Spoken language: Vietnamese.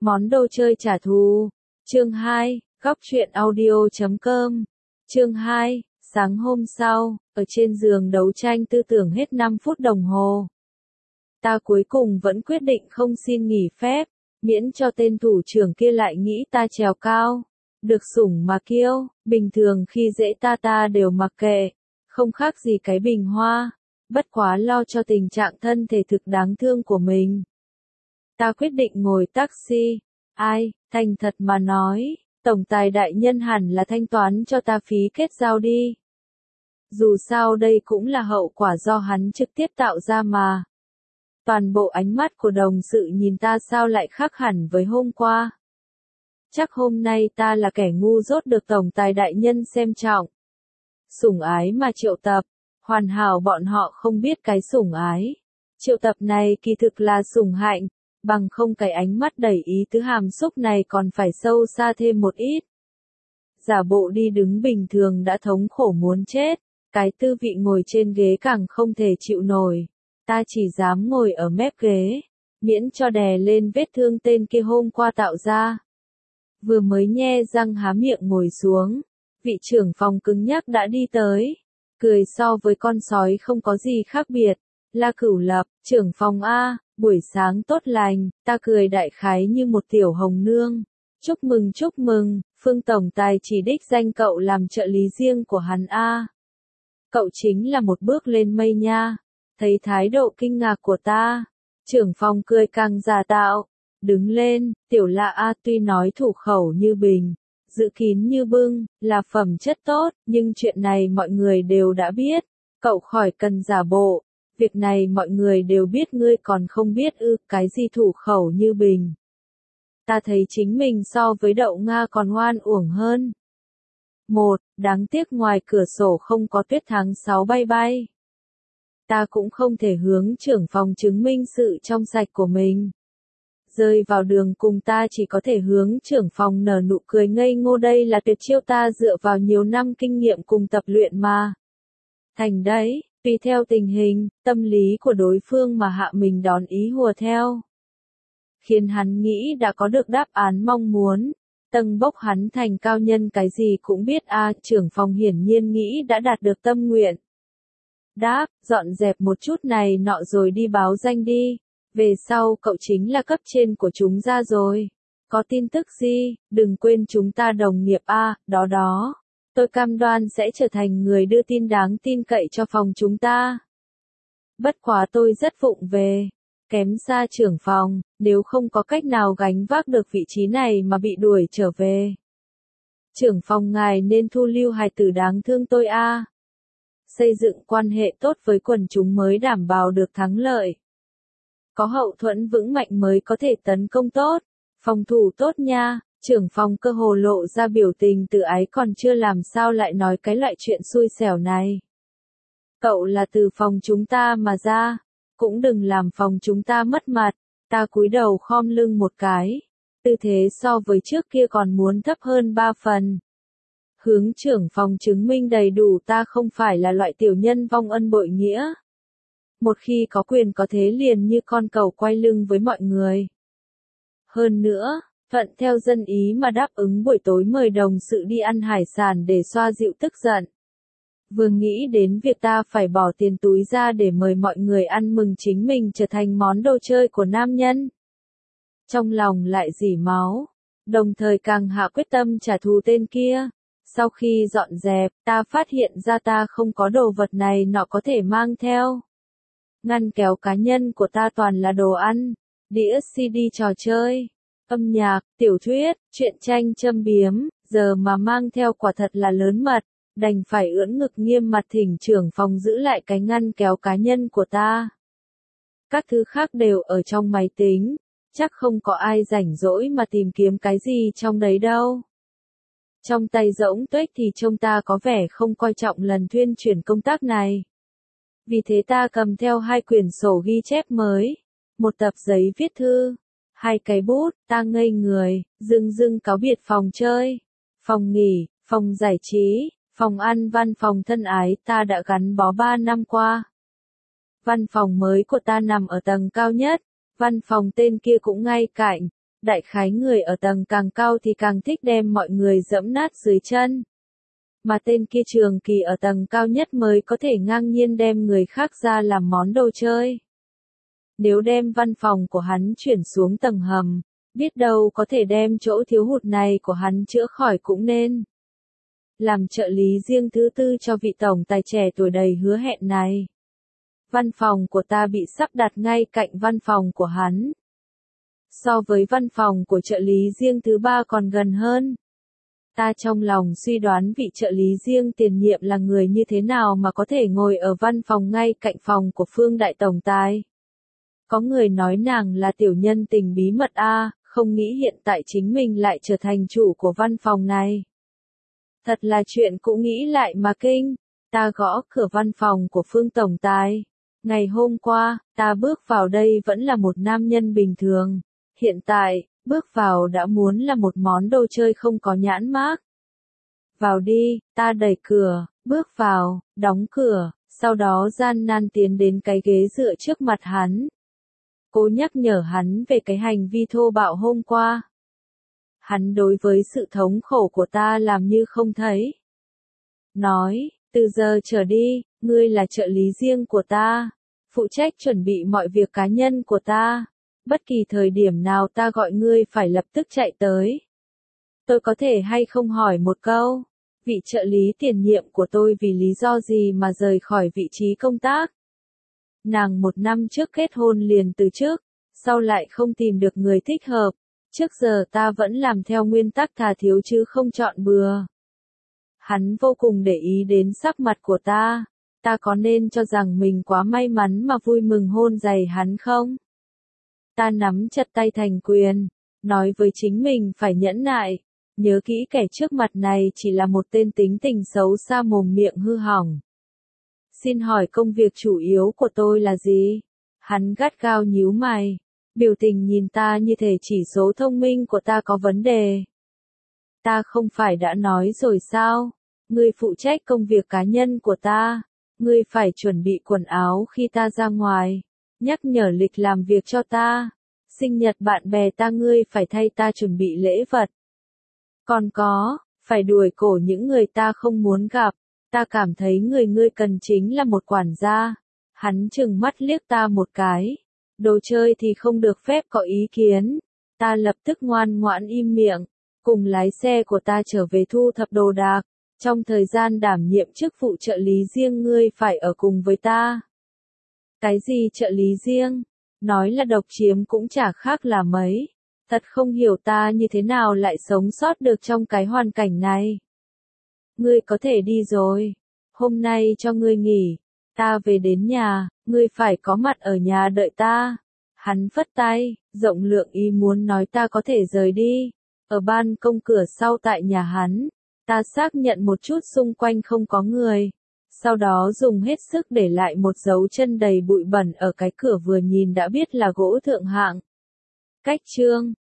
Món đồ chơi trả thù. Chương 2, góc truyện audio.com. Chương 2, sáng hôm sau, ở trên giường đấu tranh tư tưởng hết 5 phút đồng hồ. Ta cuối cùng vẫn quyết định không xin nghỉ phép, miễn cho tên thủ trưởng kia lại nghĩ ta trèo cao. Được sủng mà kiêu, bình thường khi dễ ta đều mặc kệ, không khác gì cái bình hoa, bất quá lo cho tình trạng thân thể thực đáng thương của mình. Ta quyết định ngồi taxi. Ai, thành thật mà nói, tổng tài đại nhân hẳn là thanh toán cho ta phí kết giao đi. Dù sao đây cũng là hậu quả do hắn trực tiếp tạo ra mà. Toàn bộ ánh mắt của đồng sự nhìn ta sao lại khác hẳn với hôm qua. Chắc hôm nay ta là kẻ ngu dốt được tổng tài đại nhân xem trọng. Sủng ái mà triệu tập, hoàn hảo bọn họ không biết cái sủng ái. Triệu tập này kỳ thực là sủng hạnh, bằng không cái ánh mắt đầy ý tứ hàm xúc này còn phải sâu xa thêm một ít. Giả bộ đi đứng bình thường đã thống khổ muốn chết, cái tư vị ngồi trên ghế càng không thể chịu nổi. Ta chỉ dám ngồi ở mép ghế, miễn cho đè lên vết thương tên kia hôm qua tạo ra. Vừa mới nhe răng há miệng ngồi xuống, vị trưởng phòng cứng nhắc đã đi tới, cười so với con sói không có gì khác biệt. La Cửu Lập, trưởng phòng A, buổi sáng tốt lành, ta cười đại khái như một tiểu hồng nương. Chúc mừng, Phương tổng tài chỉ đích danh cậu làm trợ lý riêng của hắn A. Cậu chính là một bước lên mây nha. Thấy thái độ kinh ngạc của ta, trưởng phòng cười càng giả tạo. Đứng lên, tiểu La A tuy nói thủ khẩu như bình, giữ kín như bưng, là phẩm chất tốt, nhưng chuyện này mọi người đều đã biết, cậu khỏi cần giả bộ. Việc này mọi người đều biết ngươi còn không biết ư, cái gì thủ khẩu như bình. Ta thấy chính mình so với đậu Nga còn ngoan uổng hơn. Đáng tiếc ngoài cửa sổ không có tuyết tháng 6 bay. Ta cũng không thể hướng trưởng phòng chứng minh sự trong sạch của mình. Rơi vào đường cùng ta chỉ có thể hướng trưởng phòng nở nụ cười ngây ngô, đây là tuyệt chiêu ta dựa vào nhiều năm kinh nghiệm cùng tập luyện mà. Thành đấy, tùy theo tình hình, tâm lý của đối phương mà hạ mình đón ý hùa theo. Khiến hắn nghĩ đã có được đáp án mong muốn, tâng bốc hắn thành cao nhân cái gì cũng biết trưởng phòng hiển nhiên nghĩ đã đạt được tâm nguyện. Đáp, dọn dẹp một chút này nọ rồi đi báo danh đi. Về sau cậu chính là cấp trên của chúng ra rồi. Có tin tức gì, đừng quên chúng ta đồng nghiệp đó. Tôi cam đoan sẽ trở thành người đưa tin đáng tin cậy cho phòng chúng ta. Bất quá tôi rất vụng về, kém xa trưởng phòng, nếu không có cách nào gánh vác được vị trí này mà bị đuổi trở về. Trưởng phòng ngài nên thu lưu hài tử đáng thương tôi Xây dựng quan hệ tốt với quần chúng mới đảm bảo được thắng lợi. Có hậu thuẫn vững mạnh mới có thể tấn công tốt, phòng thủ tốt nha. Trưởng phòng cơ hồ lộ ra biểu tình tự ái, còn chưa làm sao lại nói cái loại chuyện xui xẻo này. Cậu là từ phòng chúng ta mà ra, cũng đừng làm phòng chúng ta mất mặt. Ta cúi đầu khom lưng một cái, tư thế so với trước kia còn muốn thấp hơn 3 phần. Hướng trưởng phòng chứng minh đầy đủ ta không phải là loại tiểu nhân vong ân bội nghĩa. Một khi có quyền có thế liền như con cẩu quay lưng với mọi người. Hơn nữa, thuận theo dân ý mà đáp ứng buổi tối mời đồng sự đi ăn hải sản để xoa dịu tức giận. Vừa nghĩ đến việc ta phải bỏ tiền túi ra để mời mọi người ăn mừng chính mình trở thành món đồ chơi của nam nhân. Trong lòng lại rỉ máu, đồng thời càng hạ quyết tâm trả thù tên kia. Sau khi dọn dẹp, ta phát hiện ra ta không có đồ vật này nọ có thể mang theo. Ngăn kéo cá nhân của ta toàn là đồ ăn, đĩa CD trò chơi, âm nhạc, tiểu thuyết, truyện tranh châm biếm, giờ mà mang theo quả thật là lớn mật, đành phải ưỡn ngực nghiêm mặt thỉnh trưởng phòng giữ lại cái ngăn kéo cá nhân của ta. Các thứ khác đều ở trong máy tính, chắc không có ai rảnh rỗi mà tìm kiếm cái gì trong đấy đâu. Trong tay rỗng tuếch thì trông ta có vẻ không coi trọng lần thuyên chuyển công tác này. Vì thế ta cầm theo 2 quyển sổ ghi chép mới, một tập giấy viết thư, 2 cái bút, ta ngây người, dưng cáo biệt phòng chơi, phòng nghỉ, phòng giải trí, phòng ăn, văn phòng thân ái ta đã gắn bó 3 năm qua. Văn phòng mới của ta nằm ở tầng cao nhất, văn phòng tên kia cũng ngay cạnh, Đại khái người ở tầng càng cao thì càng thích đem mọi người giẫm nát dưới chân. Mà tên kia trường kỳ ở tầng cao nhất mới có thể ngang nhiên đem người khác ra làm món đồ chơi. Nếu đem văn phòng của hắn chuyển xuống tầng hầm, biết đâu có thể đem chỗ thiếu hụt này của hắn chữa khỏi cũng nên. Làm trợ lý riêng thứ tư cho vị tổng tài trẻ tuổi đầy hứa hẹn này. Văn phòng của ta bị sắp đặt ngay cạnh văn phòng của hắn. So với văn phòng của trợ lý riêng thứ ba còn gần hơn. Ta trong lòng suy đoán vị trợ lý riêng tiền nhiệm là người như thế nào mà có thể ngồi ở văn phòng ngay cạnh phòng của Phương đại tổng tài. Có người nói nàng là tiểu nhân tình bí mật không nghĩ hiện tại chính mình lại trở thành chủ của văn phòng này. Thật là chuyện cũng nghĩ lại mà kinh. Ta gõ cửa văn phòng của Phương tổng tài. Ngày hôm qua, ta bước vào đây vẫn là một nam nhân bình thường. Hiện tại, bước vào đã muốn là một món đồ chơi không có nhãn mác. Vào đi, ta đẩy cửa, bước vào, đóng cửa, sau đó gian nan tiến đến cái ghế dựa trước mặt hắn. Cố nhắc nhở hắn về cái hành vi thô bạo hôm qua. Hắn đối với sự thống khổ của ta làm như không thấy. Nói, từ giờ trở đi, ngươi là trợ lý riêng của ta, phụ trách chuẩn bị mọi việc cá nhân của ta. Bất kỳ thời điểm nào ta gọi ngươi phải lập tức chạy tới. Tôi có thể hay không hỏi một câu, vị trợ lý tiền nhiệm của tôi vì lý do gì mà rời khỏi vị trí công tác? Nàng 1 năm trước kết hôn liền từ chức, sau lại không tìm được người thích hợp. Trước giờ ta vẫn làm theo nguyên tắc thà thiếu chứ không chọn bừa. Hắn vô cùng để ý đến sắc mặt của ta. Ta có nên cho rằng mình quá may mắn mà vui mừng hôn giày hắn không? Ta nắm chặt tay thành quyền, nói với chính mình phải nhẫn nại. Nhớ kỹ kẻ trước mặt này chỉ là một tên tính tình xấu xa mồm miệng hư hỏng. Xin hỏi công việc chủ yếu của tôi là gì? Hắn gắt gao nhíu mày. Biểu tình nhìn ta như thể chỉ số thông minh của ta có vấn đề. Ta không phải đã nói rồi sao? Ngươi phụ trách công việc cá nhân của ta. Ngươi phải chuẩn bị quần áo khi ta ra ngoài. Nhắc nhở lịch làm việc cho ta. Sinh nhật bạn bè ta ngươi phải thay ta chuẩn bị lễ vật. Còn có, phải đuổi cổ những người ta không muốn gặp. Ta cảm thấy người ngươi cần chính là một quản gia. Hắn trừng mắt liếc ta một cái. Đồ chơi thì không được phép có ý kiến. Ta lập tức ngoan ngoãn im miệng. Cùng lái xe của ta trở về thu thập đồ đạc. Trong thời gian đảm nhiệm chức vụ trợ lý riêng ngươi phải ở cùng với ta. Cái gì trợ lý riêng? Nói là độc chiếm cũng chả khác là mấy. Thật không hiểu ta như thế nào lại sống sót được trong cái hoàn cảnh này. Ngươi có thể đi rồi. Hôm nay cho ngươi nghỉ. Ta về đến nhà, ngươi phải có mặt ở nhà đợi ta. Hắn phất tay, rộng lượng ý muốn nói ta có thể rời đi. Ở ban công cửa sau tại nhà hắn, ta xác nhận một chút xung quanh không có người. Sau đó dùng hết sức để lại một dấu chân đầy bụi bẩn ở cái cửa vừa nhìn đã biết là gỗ thượng hạng. Cách chương